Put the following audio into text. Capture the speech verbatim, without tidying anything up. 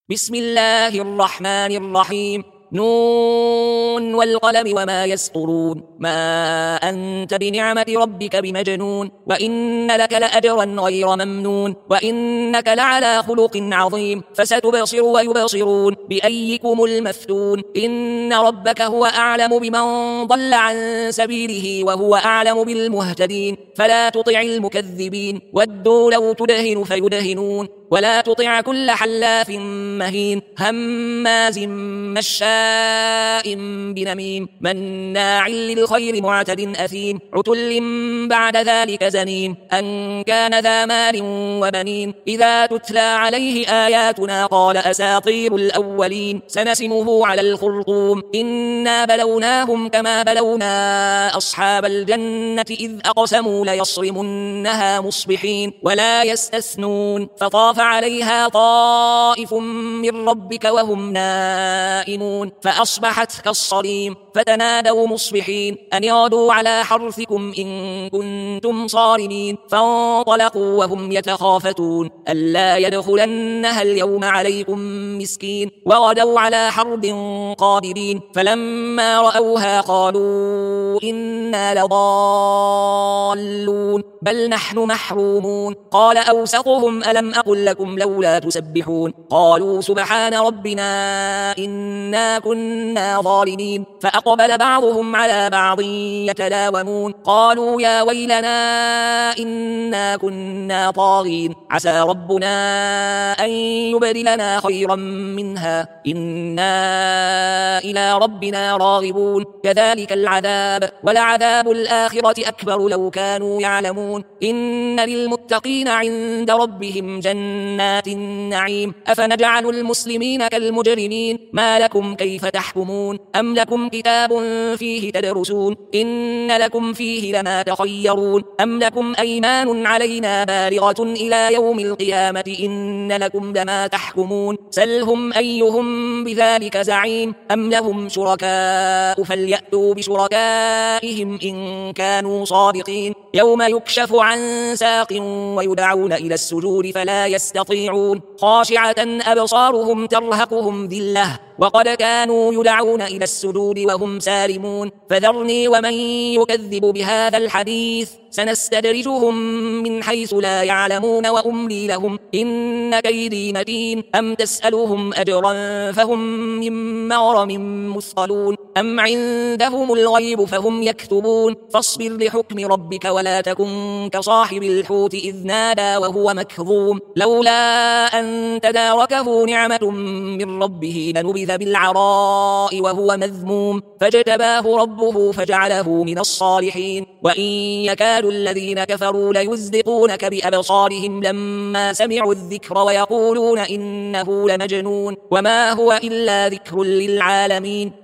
بسم الله الرحمن الرحيم. نون والقلم وما يسطرون. ما أنت بنعمة ربك بمجنون، وإن لك لأجرا غير ممنون، وإنك لعلى خلق عظيم. فستبصر ويبصرون بأيكم المفتون. إن ربك هو أعلم بمن ضل عن سبيله وهو أعلم بالمهتدين. فلا تطع المكذبين، ودوا لو تدهن فيدهنون. ولا تطع كل حلاف مهين، هماز مشاء بنميم، مناع للخير معتد أثيم، عتل بعد ذلك زنيم، أن كان ذا مال وبنين. إذا تتلى عليه آياتنا قال أساطير الأولين. سنسمه على الخرطوم. إنا بلوناهم كما بلونا أصحاب الجنة إذ أقسموا ليصرمنها مصبحين ولا يستثنون. فطاف عليها طائف من ربك وهم نائمون فأصبحت كالصريم. فتنادوا مصبحين أن اغدوا على حرثكم إن كنتم صارمين. فانطلقوا وهم يتخافتون ألا يدخلنها اليوم عليكم مسكين، وغدوا على حرب قادرين. فلما رأوها قالوا إنا لضالون بل نحن محرومون. قال أوسطهم ألم أقل لكم لولا تسبحون؟ قالوا سبحان ربنا إنا كنا ظالمين. فأقبل بعضهم على بعض يتلاومون قالوا يا ويلنا إنا كنا طاغين، عسى ربنا أن يبدلنا خيرا منها إنا إلى ربنا راغبون. كذلك العذاب ولعذاب الآخرة أكبر لو كانوا يعلمون. إن للمتقين عند ربهم جنات النعيم. أفنجعل المسلمين كالمجرمين؟ ما لكم كيف تحكمون؟ أم لكم كتاب فيه تدرسون؟ إن لكم فيه لما تخيرون. أم لكم أيمان علينا بالغة إلى يوم القيامة إن لكم لما تحكمون. سلهم أيهم بذلك زعيم. أم لهم شركاء فليأتوا بشركائهم إن كانوا صادقين. يوم يكشف عن ساق ويدعون إلى السجود فلا يستطيعون، خاشعة أبصارهم ترهقهم ذلة وقد كانوا يدعون إلى السجود وهم سالمون. فذرني ومن يكذب بهذا الحديث سنستدرجهم من حيث لا يعلمون وأملي لهم إن كيدي متين. أم تسألهم أجرا فهم من مغرم مثقلون، أم عندهم الغيب فهم يكتبون. فاصبر لحكم ربك ولا تكن كصاحب الحوت إذ نادى وهو مكظوم، لولا أن تداركه نعمة من ربه لنبذ بالعراء وهو مذموم، فاجتباه ربه فجعله من الصالحين. وإن يكاد الذين كفروا ليزلقونك بأبصارهم لما سمعوا الذكر ويقولون إنه لمجنون وما هو إلا ذكر للعالمين.